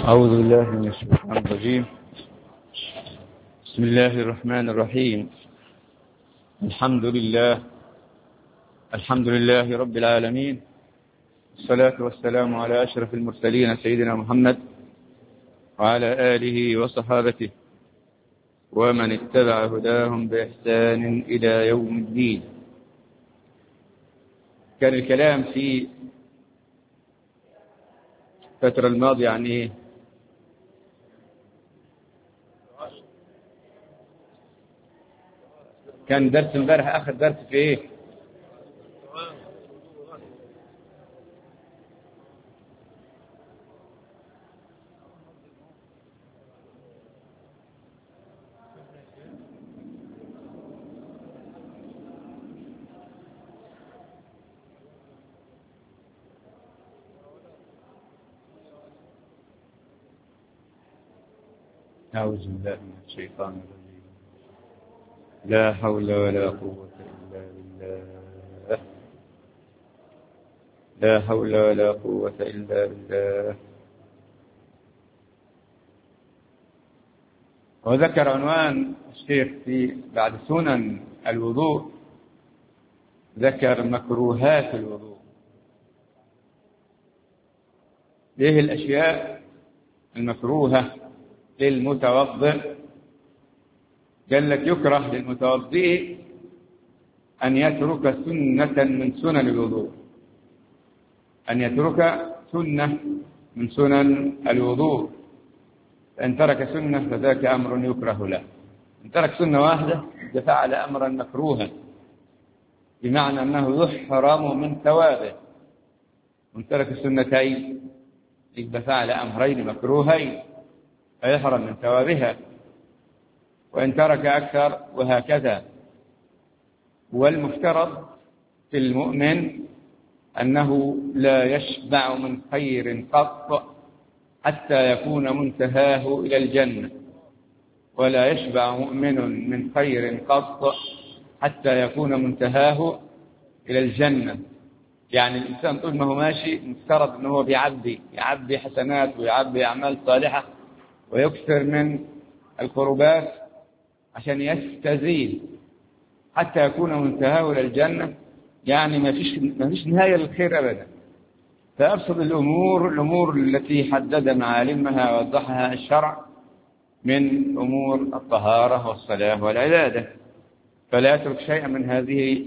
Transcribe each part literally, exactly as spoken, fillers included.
أعوذ بالله من الشيطان الرجيم. بسم الله الرحمن الرحيم. الحمد لله الحمد لله رب العالمين، الصلاة والسلام على أشرف المرسلين سيدنا محمد وعلى آله وصحابته ومن اتبع هداهم بإحسان إلى يوم الدين. كان الكلام في الفترة الماضية عن إيه؟ كان درس امبارح آخر درس في إيه؟ أعوذ بالله من الشيطان الرجيم. لا حول ولا قوة إلا بالله. لا حول ولا قوة إلا بالله. وذكر عنوان الشيخ في بعد سنن الوضوء، ذكر مكروهات الوضوء. ايه الأشياء المكروهة للمتوضئ؟ قال لك يكره للمتوضئ أن يترك سنة من سنن الوضوء، أن يترك سنة من سنن الوضوء. فإن ترك سنة فذاك أمر يكره له. إن ترك سنة واحدة فعل أمرا مكروها، بمعنى أنه يحرم من ثوابه. وإن ترك سنتين فعل أمرين مكروهين فيحرم من ثوابها. وإن ترك أكثر وهكذا. والمفترض في المؤمن أنه لا يشبع من خير قط حتى يكون منتهاه إلى الجنة، ولا يشبع مؤمن من خير قط حتى يكون منتهاه إلى الجنة. يعني الإنسان طول ما هو ماشي مفترض أنه بيعبي يعبي حسنات ويعبي أعمال صالحة ويكثر من القربات عشان يستزيد حتى يكون منتهاه إلى الجنة. يعني ما فيش ما فيش نهاية للخير أبدا. فأبسط الأمور الأمور التي حدد معالمها ووضحها الشرع من أمور الطهارة والصلاة والعبادة، فلا يترك شيئا من هذه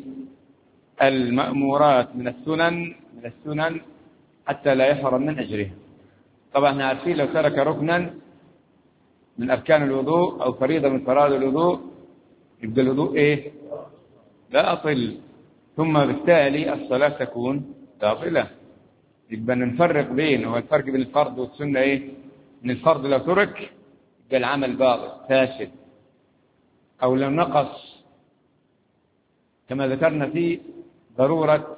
المأمورات من السنن من السنن حتى لا يحرم من أجرها. طبعا عارفين لو ترك ركنا من أركان الوضوء أو فريضة من فرائض الوضوء يبقى الوضوء إيه؟ باطل، ثم بالتالي الصلاة تكون باطلة. يبقى نفرق بين هو الفرق بين الفرض والسنة إيه؟ إن الفرض لو ترك يبقى العمل باطل فاسد، أو لو نقص كما ذكرنا في ضرورة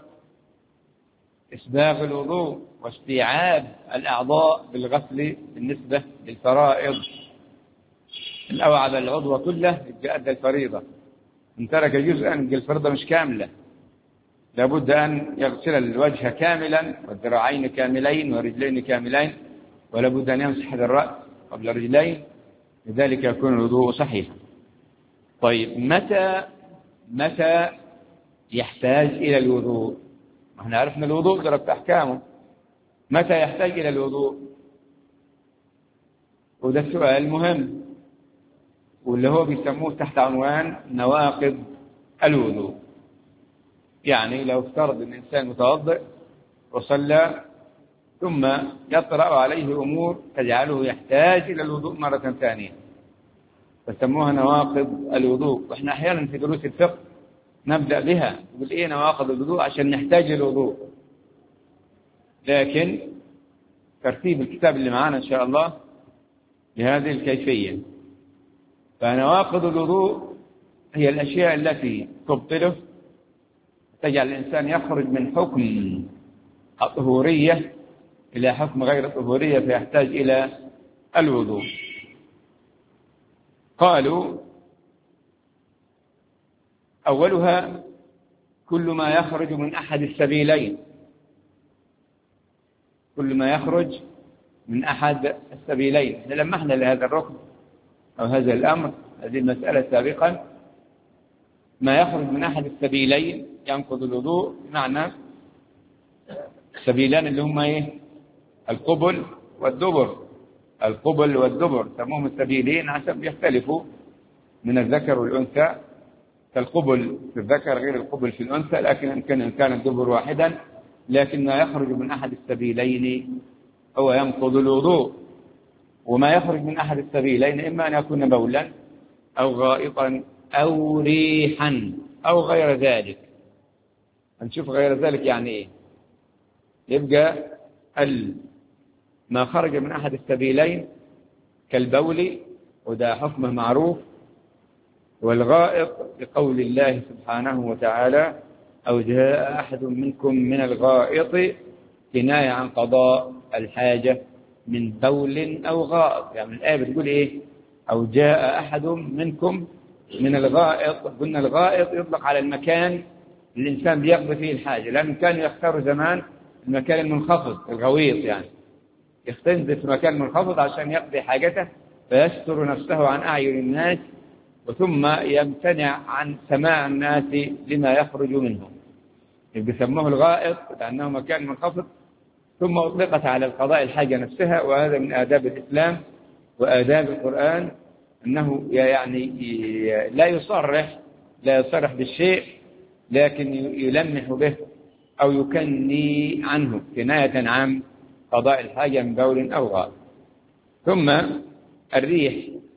إسباغ الوضوء واستيعاب الأعضاء بالغسل بالنسبة للفرائض. إن أوعب العضو كله يبقى أدى الفريضة. إن ترك جزءا يبقى الفريضة مش كاملة. لابد أن يغسل الوجه كاملا والذراعين كاملين والرجلين كاملين، ولابد أن يمسح الرأس قبل الرجلين، لذلك يكون الوضوء صحيحا. طيب متى متى يحتاج إلى الوضوء؟ احنا عرفنا الوضوء درجة أحكامه. متى يحتاج إلى الوضوء؟ وده السؤال مهم، واللي هو بيسموه تحت عنوان نواقض الوضوء. يعني لو افترض ان الانسان متوضئ وصلى ثم يطرأ عليه امور تجعله يحتاج الى الوضوء مرة ثانية، فسموها نواقض الوضوء. واحنا احيانا في دروس الفقه نبدأ بها، نقول ايه نواقض الوضوء عشان نحتاج الوضوء. لكن ترتيب الكتاب اللي معانا ان شاء الله بهذه الكيفية. فنواقض الوضوء هي الاشياء التي تبطله، تجعل الإنسان يخرج من حكم الطهورية إلى حكم غير الطهورية فيحتاج إلى الوضوء. قالوا أولها كل ما يخرج من أحد السبيلين، كل ما يخرج من أحد السبيلين. لمحنا لهذا الركن أو هذا الأمر، هذه المسألة سابقا. ما يخرج من أحد السبيلين ينقض الوضوء، بمعنى السبيلان اللي هم إيه؟ القبل والدبر. القبل والدبر سموهم السبيلين عشان بيختلفوا من الذكر والأنثى، فالقبل في الذكر غير القبل في الأنثى، لكن إن كان إن كان الدبر واحدا، لكن ما يخرج من أحد السبيلين هو ينقض الوضوء. وما يخرج من أحد السبيلين إما أن يكون بولا أو غائطا أو ريحا أو غير ذلك. هنشوف غير ذلك يعني إيه. يبقى ما خرج من أحد السبيلين كالبول، وده حكمه معروف، والغائط بقول الله سبحانه وتعالى أو جاء أحد منكم من الغائط، كناية عن قضاء الحاجة من بول أو غائط. يعني الآية بتقول إيه؟ أو جاء أحد منكم من الغائط. قلنا الغائط يطلق على المكان اللي الإنسان بيقضي فيه الحاجة، لأن كانوا يختاروا زمان المكان المنخفض، الغويط يعني يختنزل في مكان منخفض عشان يقضي حاجته فيستر نفسه عن أعين الناس، وثم يمتنع عن سماع الناس لما يخرج منهم. بيسموه الغائط لأنه مكان منخفض، ثم أطلقت على القضاء الحاجة نفسها. وهذا من آداب الإسلام وآداب القرآن، أنه يعني لا يصرح لا يصرح بالشيء، لكن يلمح به أو يكني عنه كناية عن قضاء الحاجة من بول أو غائط. ثم الريح،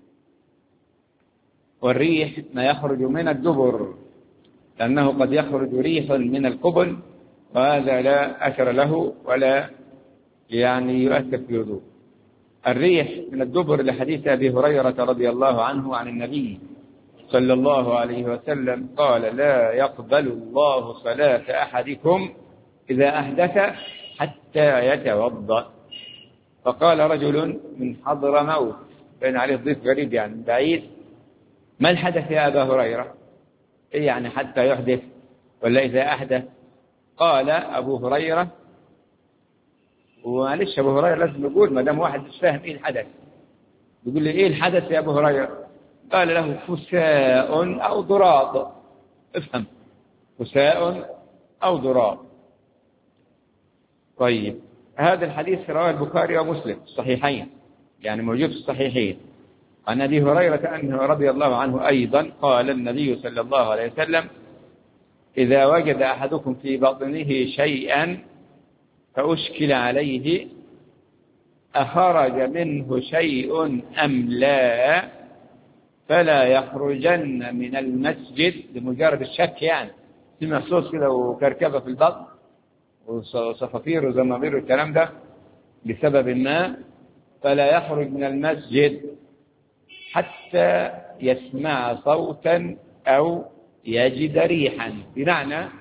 والريح ما يخرج من الدبر، لأنه قد يخرج ريح من القبل، وهذا لا أثر له ولا يعني يؤثر في الوضوء. الريح من الدبر لحديث أبي هريرة رضي الله عنه عن النبي صلى الله عليه وسلم قال: لا يقبل الله صلاة أحدكم إذا أحدث حتى يتوضأ. فقال رجل من حضرموت، بين عليه ضيف غريب يعني بعيد: ما الحدث يا أبا هريرة؟ إيه يعني حتى يحدث ولا إذا أحدث؟ قال أبو هريرة، ومعلش أبو هريرة لازم يقول ما دام واحد مش فاهم إيه الحدث، يقول لي إيه الحدث يا أبو هريرة؟ قال له: فساء أو ضراط. افهم، فساء أو ضراط. طيب، هذا الحديث رواه البخاري ومسلم الصحيحين، يعني موجود في الصحيحين، عن أبي هريرة أنه رضي الله عنه أيضا قال النبي صلى الله عليه وسلم: إذا وجد أحدكم في بطنه شيئا فأشكل عليه أخرج منه شيء أم لا فلا يخرجن من المسجد، لمجرد الشك يعني في محسوس كده وكركبة في البطن وصفافير وزمامير والكلام ده بسبب ما، فلا يخرج من المسجد حتى يسمع صوتا أو يجد ريحا. بمعنى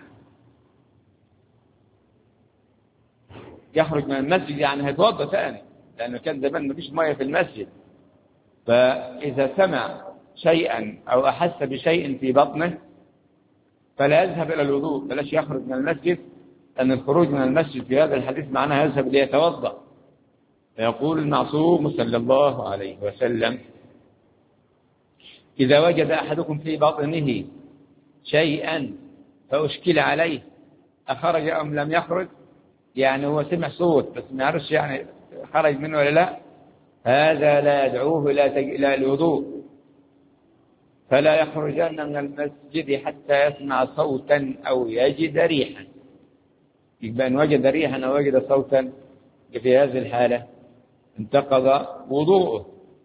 يخرج من المسجد يعني هيتوضا ثاني، لأنه كان زمان ما فيش مية في المسجد، فإذا سمع شيئا أو أحس بشيء في بطنه فلا يذهب إلى الوضوء، بلاش يخرج من المسجد، لأن الخروج من المسجد في هذا الحديث معناه يذهب ليتوضا. فيقول المعصوم صلى الله عليه وسلم: إذا وجد أحدكم في بطنه شيئا فأشكل عليه أخرج أم لم يخرج، يعني هو سمع صوت بس ما يعرفش يعني خرج منه ولا لا، هذا لا يدعوه إلى الوضوء. فلا يخرجن من المسجد حتى يسمع صوتا أو يجد ريحا. يبقى إن وجد ريحا أو وجد صوتا في هذه الحالة انتقض وضوءه.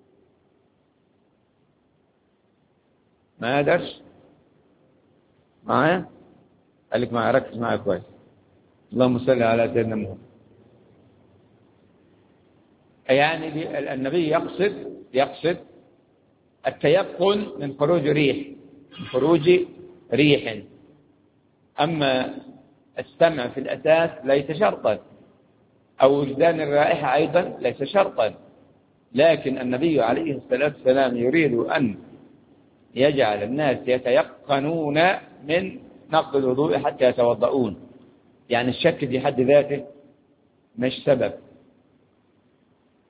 ما يدرش معايا؟ قال لك معايا، ركز معايا كويس. اللهم صل على سيدنا محمد. يعني النبي يقصد يقصد التيقن من خروج ريح، من خروج ريح. أما السمع في الأساس ليس شرطا، أو وجدان الرائحة أيضا ليس شرطا، لكن النبي عليه الصلاة والسلام يريد أن يجعل الناس يتيقنون من نقض الوضوء حتى يتوضؤون. يعني الشك في حد ذاته مش سبب،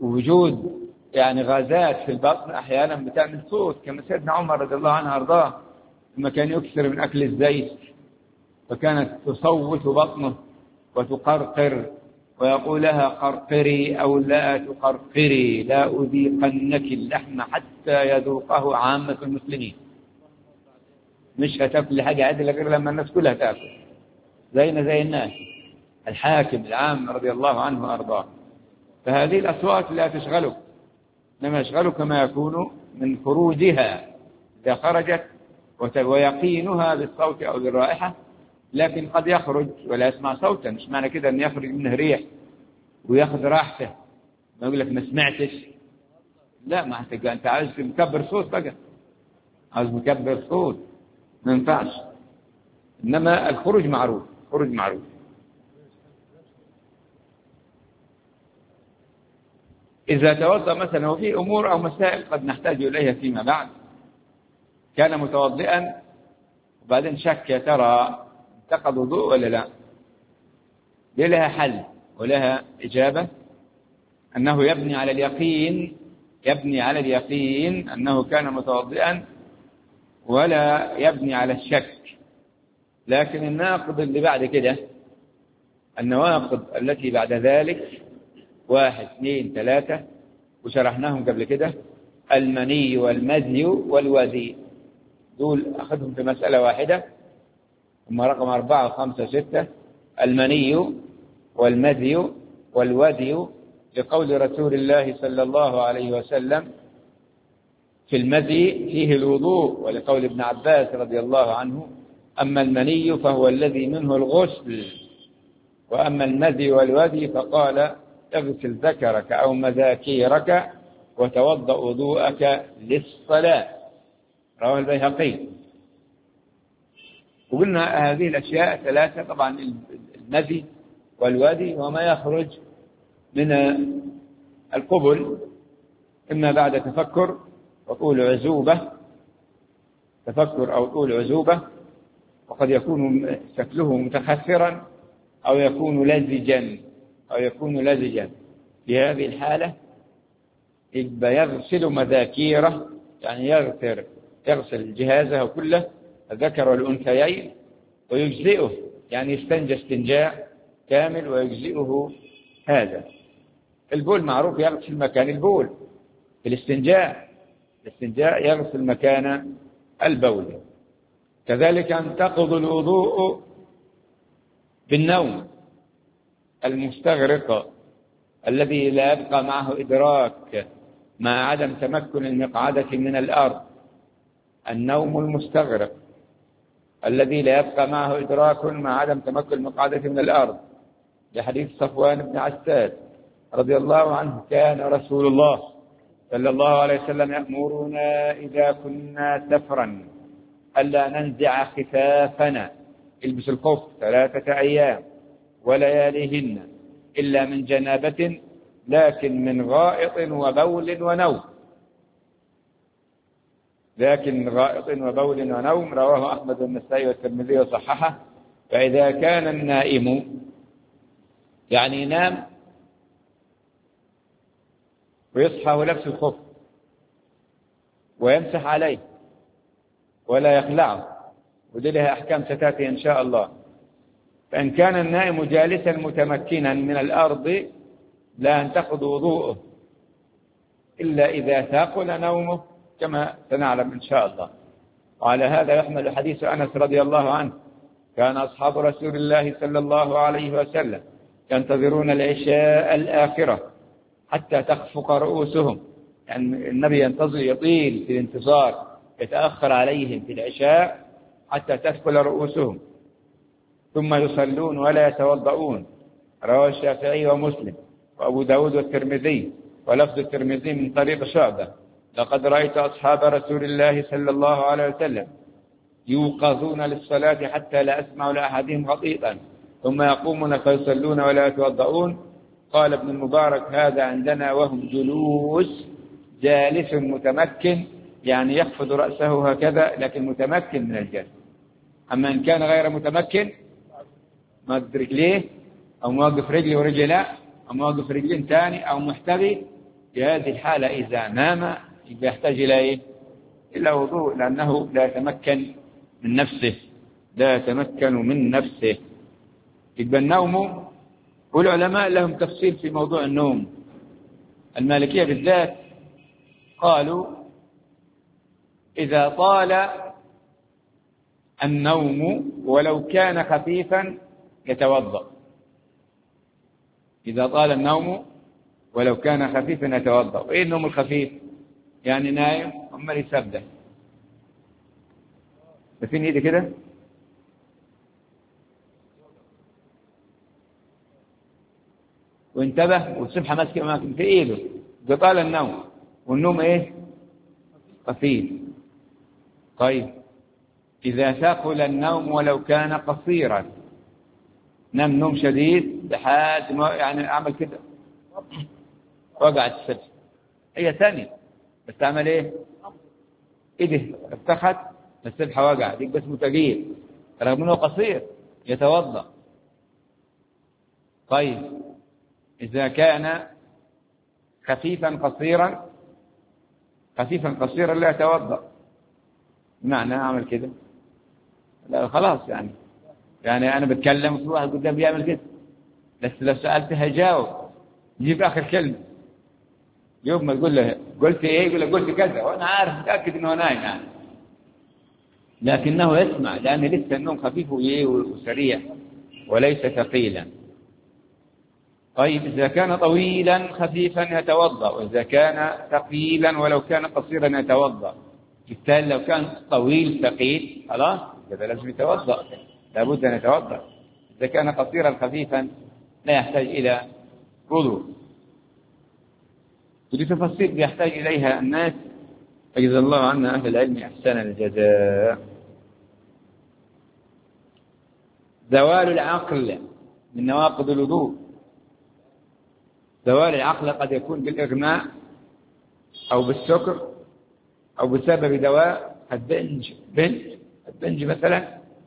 ووجود يعني غازات في البطن أحيانا بتعمل صوت، كما سيدنا عمر رضي الله عنه أرضاه لما كان يكثر من أكل الزيت فكانت تصوت بطنه وتقرقر ويقول لها قرقري أو لا تقرقري، لا أذيقنك اللحم حتى يذوقه عامة المسلمين. مش هتاكل حاجة عدلة غير لما الناس كلها تاكل زينا زي الناس. الحاكم العام رضي الله عنه وأرضاه. فهذه الأصوات لا تشغلك، إنما يشغلك ما يكون من خروجها إذا خرجت ويقينها بالصوت أو بالرائحة. لكن قد يخرج ولا يسمع صوتا، مش معنى كده أن يخرج منه ريح ويأخذ راحته ما يقول لك ما سمعتش. لا، ما أنت عايز مكبر صوت بقى، عايز مكبر صوت ما ينفعش. إنما الخروج معروف، خروج معروف. إذا توضأ مثلا وفي أمور أو مسائل قد نحتاج إليها فيما بعد، كان متوضئا وبعدين شك يا ترى انتقض وضوء ولا لا، دي لها حل ولها إجابة، أنه يبني على اليقين، يبني على اليقين أنه كان متوضئا ولا يبني على الشك. لكن الناقض اللي بعد كده، النواقض التي بعد ذلك واحد اثنين ثلاثة وشرحناهم قبل كده، المني والمذي والودي، دول أخذهم في مسألة واحدة، ثم رقم أربعة وخمسة وستة المني والمذي والودي، لقول رسول الله صلى الله عليه وسلم في المذي فيه الوضوء، ولقول ابن عباس رضي الله عنه أما المني فهو الذي منه الغسل، وأما المذي والودي فقال اغسل ذكرك أو مذاكيرك وتوضأ وضوءك للصلاة، رواه البيهقي. وقلنا هذه الأشياء ثلاثة، طبعا المذي والودي وما يخرج من القبل إما بعد تفكر وطول عزوبة، تفكر أو طول عزوبة، وقد يكون شكله متخثرا أو يكون لزجا أو يكون لزجا. في هذه الحالة يغسل مذاكيره، يعني يغسل يغسل جهازه كله الذكر والأنثيين ويجزئه، يعني يستنجى استنجاء كامل ويجزئه. هذا البول معروف يغسل مكان البول، في الاستنجاء الاستنجاء يغسل مكان البول. كذلك ينتقض الوضوء بالنوم المستغرق الذي لا يبقى معه إدراك مع عدم تمكن المقعدة من الأرض، النوم المستغرق الذي لا يبقى معه إدراك مع عدم تمكن المقعدة من الأرض، لحديث صفوان بن عساد رضي الله عنه كان رسول الله صلى الله عليه وسلم يأمرنا إذا كنا سفرا ألا ننزع خفافنا، البس الخف ثلاثة أيام ولياليهن إلا من جنابة لكن من غائط وبول ونوم، لكن غائط وبول ونوم، رواه أحمد والنسائي والترمذي وصححه. فإذا كان النائم يعني ينام ويصحى ولبس الخف ويمسح عليه ولا يخلعه، ودي لها أحكام ستأتي إن شاء الله. فإن كان النائم جالسا متمكنا من الأرض لا ينتقض وضوءه إلا إذا ثاقل نومه كما سنعلم إن شاء الله. وعلى هذا يحمل حديث أنس رضي الله عنه كان أصحاب رسول الله صلى الله عليه وسلم ينتظرون العشاء الآخرة حتى تخفق رؤوسهم، يعني النبي ينتظر يطيل في الانتظار، يتأخر عليهم في العشاء حتى تثقل رؤوسهم، ثم يصلون ولا يتوضؤون، رواه الشافعي ومسلم وأبو داود والترمذي، ولفظ الترمذي من طريق شعبة لقد رأيت أصحاب رسول الله صلى الله عليه وسلم يوقظون للصلاة حتى لا أسمع لأحدهم غطيطا ثم يقومون فيصلون ولا يتوضؤون. قال ابن المبارك هذا عندنا وهم جلوس، جالس متمكن يعني يخفض رأسه هكذا لكن متمكن من الجلس. أما إن كان غير متمكن مد رجليه أو موقف رجلي ورجلي لا، أو موقف رجلين ثاني أو محتوي في هذه الحالة إذا نام يحتاج إلى إيه؟ إلى وضوء، لأنه لا يتمكن من نفسه لا يتمكن من نفسه. يبقى النوم، والعلماء لهم تفصيل في موضوع النوم. المالكية بالذات قالوا إذا طال النوم ولو كان خفيفا يتوضأ. إذا طال النوم ولو كان خفيفا يتوضأ. وإيه النوم الخفيف؟ يعني نايم عمال يسبح، شايفين ايدي كده؟ وانتبه والسبحة ماسكة ماسكة في ايده، ده طال النوم والنوم ايه؟ خفيف. طيب إذا ثقل النوم ولو كان قصيرا، نام نوم شديد لحد ما يعني أعمل كده وقعت السبحة، هي ثانية بس تعمل ايه؟ ايده افتخت السبحة وقعت، دي بس متغير رغم انه قصير يتوضأ. طيب إذا كان خفيفا قصيرا خفيفا قصيرا لا يتوضأ. معنى أعمل كده؟ لا خلاص، يعني يعني أنا بتكلم وفي واحد قدام بيعمل كده، بس لو سألته هجاوب يجيب آخر كلمة. يوم ما تقول له قلت إيه يقول له قلت كذا، وأنا عارف متأكد إنه نايم يعني، لكنه يسمع لأن لسه النوم خفيف وسريع وليس ثقيلا. طيب إذا كان طويلا خفيفا يتوضأ، وإذا كان ثقيلا ولو كان قصيرا يتوضأ. بالتالي لو كان طويل ثقيل خلاص كذا لازم يتوضأ، لابد أن يتوضأ. إذا كان قصيرا خفيفا لا يحتاج إلى وضوء. ودي تفاصيل يحتاج إليها الناس، فجزا الله عنا أهل العلم أحسن الجزاء. زوال العقل من نواقض الوضوء. زوال العقل قد يكون بالإغماء أو بالسكر أو بسبب دواء. البنج بنج البنج مثلا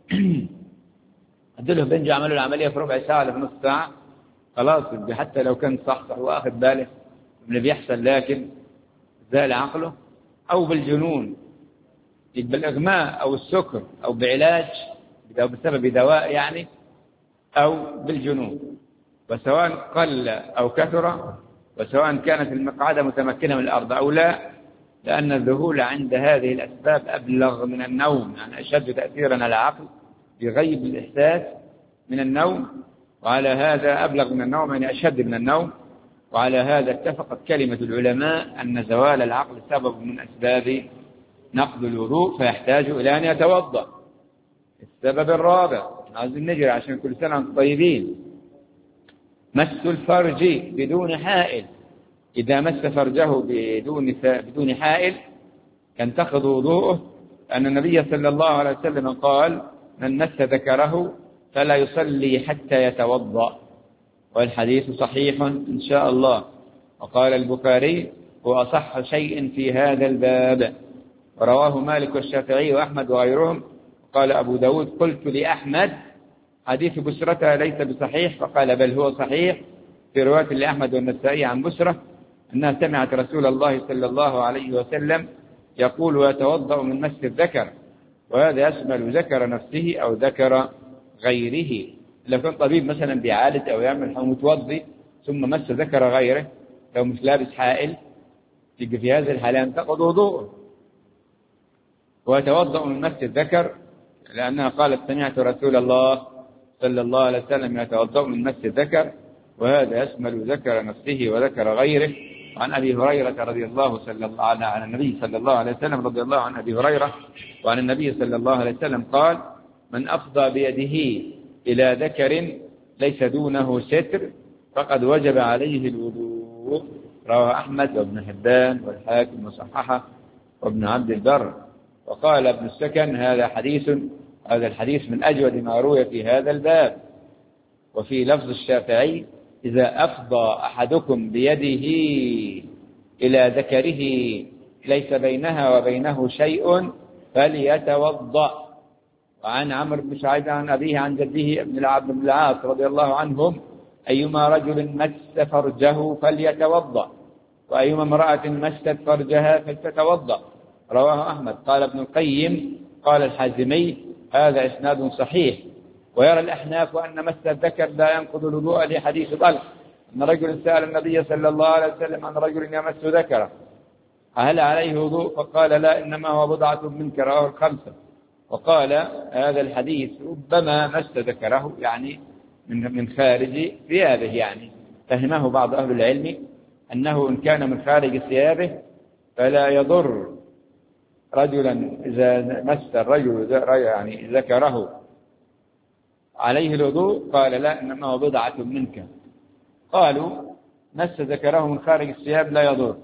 أدله بنج عملوا العملية في ربع ساعة ولا في نص ساعة خلاص، حتى لو كان صح صح وأخذ باله من اللي بيحصل، لكن زال عقله. أو بالجنون، بالإغماء أو السكر أو بعلاج أو بسبب دواء يعني، أو بالجنون. وسواء قل أو كثر، وسواء كانت المقعدة متمكنة من الأرض أو لا، لأن الذهول عند هذه الأسباب أبلغ من النوم، يعني أشد تأثيرا على العقل بغيب الإحساس من النوم، وعلى هذا أبلغ من النوم يعني أشد من النوم. وعلى هذا اتفقت كلمة العلماء أن زوال العقل سبب من أسباب نقض الوضوء، فيحتاج إلى أن يتوضأ. السبب الرابع، عايزين نجري عشان كل سنة وانتم طيبين، مس الفرج بدون حائل. إذا مس فرجه بدون بدون حائل ينتقض وضوءه، أن النبي صلى الله عليه وسلم قال: من مس ذكره فلا يصلي حتى يتوضأ. والحديث صحيح إن شاء الله. وقال البخاري: هو أصح شيء في هذا الباب. ورواه مالك والشافعي وأحمد وغيرهم. قال أبو داود: قلت لأحمد: حديث بسرة ليس بصحيح. فقال: بل هو صحيح. في رواية لأحمد والنسائي عن بسرة أنها سمعت رسول الله صلى الله عليه وسلم يقول: ويتوضأ من مس الذكر. وهذا يشمل ذكر نفسه أو ذكر غيره. لو كان طبيب مثلا بيعالج أو يعمل أو متوضي ثم مس ذكر غيره، لو مش لابس حائل، يجي في هذه الحالة ينتقض وضوءه. ويتوضأ من مس الذكر لأنها قالت: سمعت رسول الله صلى الله عليه وسلم يتوضأ من مس الذكر. وهذا يشمل ذكر نفسه وذكر غيره. عن أبي هريرة رضي الله صلى الله عنه عن النبي صلى الله عليه وسلم رضي الله عن أبي هريرة وعن النبي صلى الله عليه وسلم قال: من أفضى بيده إلى ذكر ليس دونه ستر فقد وجب عليه الوضوء. رواه أحمد وابن حبان والحاكم وصححه وابن عبد البر. وقال ابن السكن: هذا حديث هذا الحديث من أجود ما روي في هذا الباب. وفي لفظ الشافعي: إذا أفضى أحدكم بيده إلى ذكره ليس بينها وبينه شيء فليتوضأ. وعن عمرو بن سعيد عن أبيه عن جده ابن عبد بن العاص رضي الله عنهم: أيما رجل مس فرجه فليتوضأ. وأيما امرأة مست فرجها فلتتوضأ. رواه أحمد. قال ابن القيم قال الحازمي هذا إسناد صحيح. ويرى الأحناف أن مس الذكر لا ينقض الوضوء لحديث طلق أن رجل سأل النبي صلى الله عليه وسلم عن رجل يمس ذكره هل عليه وضوء؟ فقال لا، إنما هو بضعة منك. رواه الخمسة. وقال هذا الحديث ربما مس ذكره يعني من من خارج ثيابه، يعني فهمه بعض أهل العلم أنه إن كان من خارج ثيابه فلا يضر رجلا إذا مس الرجل يعني ذكره عليه الوضوء. قال لا، إنما هو بضعة منك. قالوا مس ذكره من خارج الثياب لا يضر.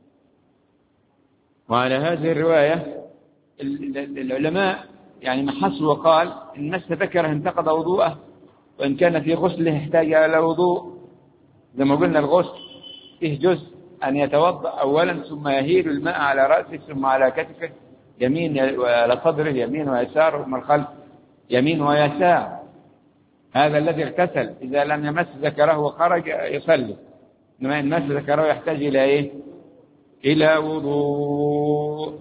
وعلى هذه الرواية العلماء يعني محصوا وقال إن مس ذكره انتقض وضوءه، وإن كان في غسله احتاج إلى وضوء. زي ما قلنا الغسل فيه جزء أن يتوضأ أولا ثم يهيل الماء على رأسه ثم على كتفه يمين وعلى صدره يمين ويسار ثم الخلف يمين ويسار. هذا الذي اغتسل إذا لم يمس ذكره وخرج يصلي، إنما إن مس ذكره يحتاج إلى إيه؟ إلى وضوء.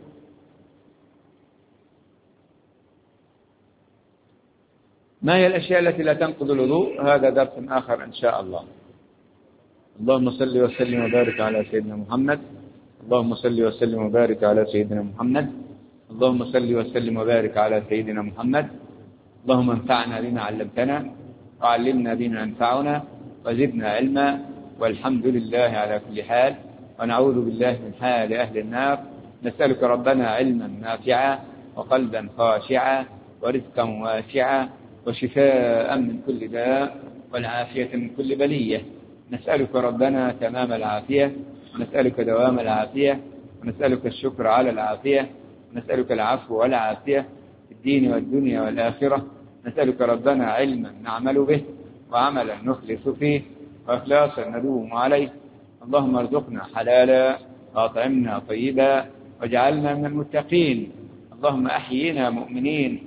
ما هي الأشياء التي لا تنقض الوضوء؟ هذا درس آخر إن شاء الله. اللهم صل وسلم وبارك على سيدنا محمد. اللهم صل وسلم وبارك على سيدنا محمد. اللهم صل وسلم وبارك على سيدنا محمد. اللهم انفعنا بما علمتنا وعلمنا بما ينفعنا وزدنا علما، والحمد لله على كل حال، ونعوذ بالله من حال أهل النار. نسألك ربنا علما نافعا وقلبا خاشعا ورزقا واسعا وشفاء من كل داء والعافية من كل بلية. نسألك ربنا تمام العافية، ونسألك دوام العافية، ونسألك الشكر على العافية، ونسألك العفو والعافية في الدين والدنيا والآخرة. نسألك ربنا علما نعمل به وعملا نخلص فيه وإخلاصا ندوم عليه. اللهم ارزقنا حلالا وأطعمنا طيبا واجعلنا من المتقين. اللهم أحينا مؤمنين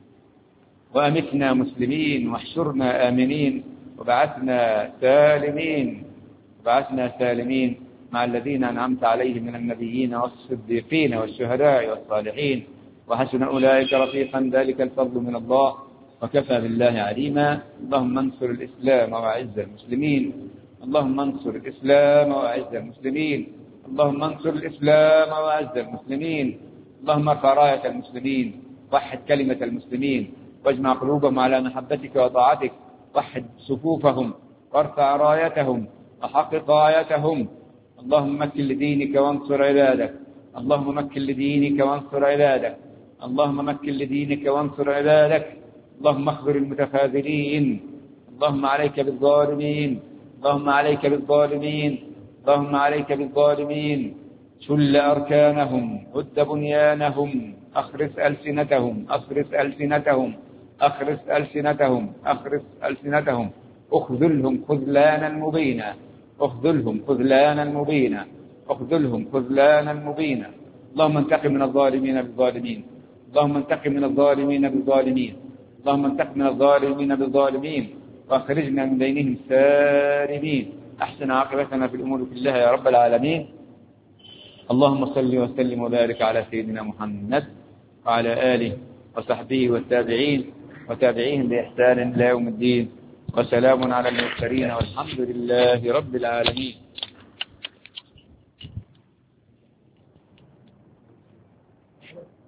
وأمتنا مسلمين واحشرنا آمنين وبعثنا سالمين وبعثنا سالمين مع الذين أنعمت عليهم من النبيين والصديقين والشهداء والصالحين وحسن أولئك رفيقا. ذلك الفضل من الله وكفى بالله عليما. اللهم انصر الإسلام وأعز المسلمين. اللهم انصر الإسلام وأعز المسلمين. اللهم انصر الإسلام وأعز المسلمين. اللهم ارفع راية المسلمين، وحد كلمة المسلمين، واجمع قلوبهم على محبتك وطاعتك. وحد صفوفهم وارفع رايتهم وحقق رايتهم. اللهم مكن لدينك وانصر عبادك. اللهم مكن لدينك وانصر عبادك. اللهم مكن لدينك وانصر عبادك. اللهم اخبر المتخاذلين. اللهم عليك بالظالمين. اللهم عليك بالظالمين. اللهم عليك بالظالمين. شل أركانهم، هد بنيانهم، أخرس ألسنتهم، أخرس ألسنتهم، أخرس ألسنتهم، أخرس ألسنتهم. أخذلهم خذلانا مبينا، أخذلهم خذلانا مبينا، أخذلهم خذلانا مبينا. اللهم انتقم من الظالمين بالظالمين. اللهم انتقم من الظالمين بالظالمين. اللهم انتقم من الظالمين بالظالمين واخرجنا من بينهم سالمين. أحسن عاقبتنا في الأمور كلها يا رب العالمين. اللهم صل وسلم وبارك على سيدنا محمد وعلى آله وصحبه والتابعين وتابعيهم بإحسان إلى يوم الدين. وسلام على المرسلين والحمد لله رب العالمين.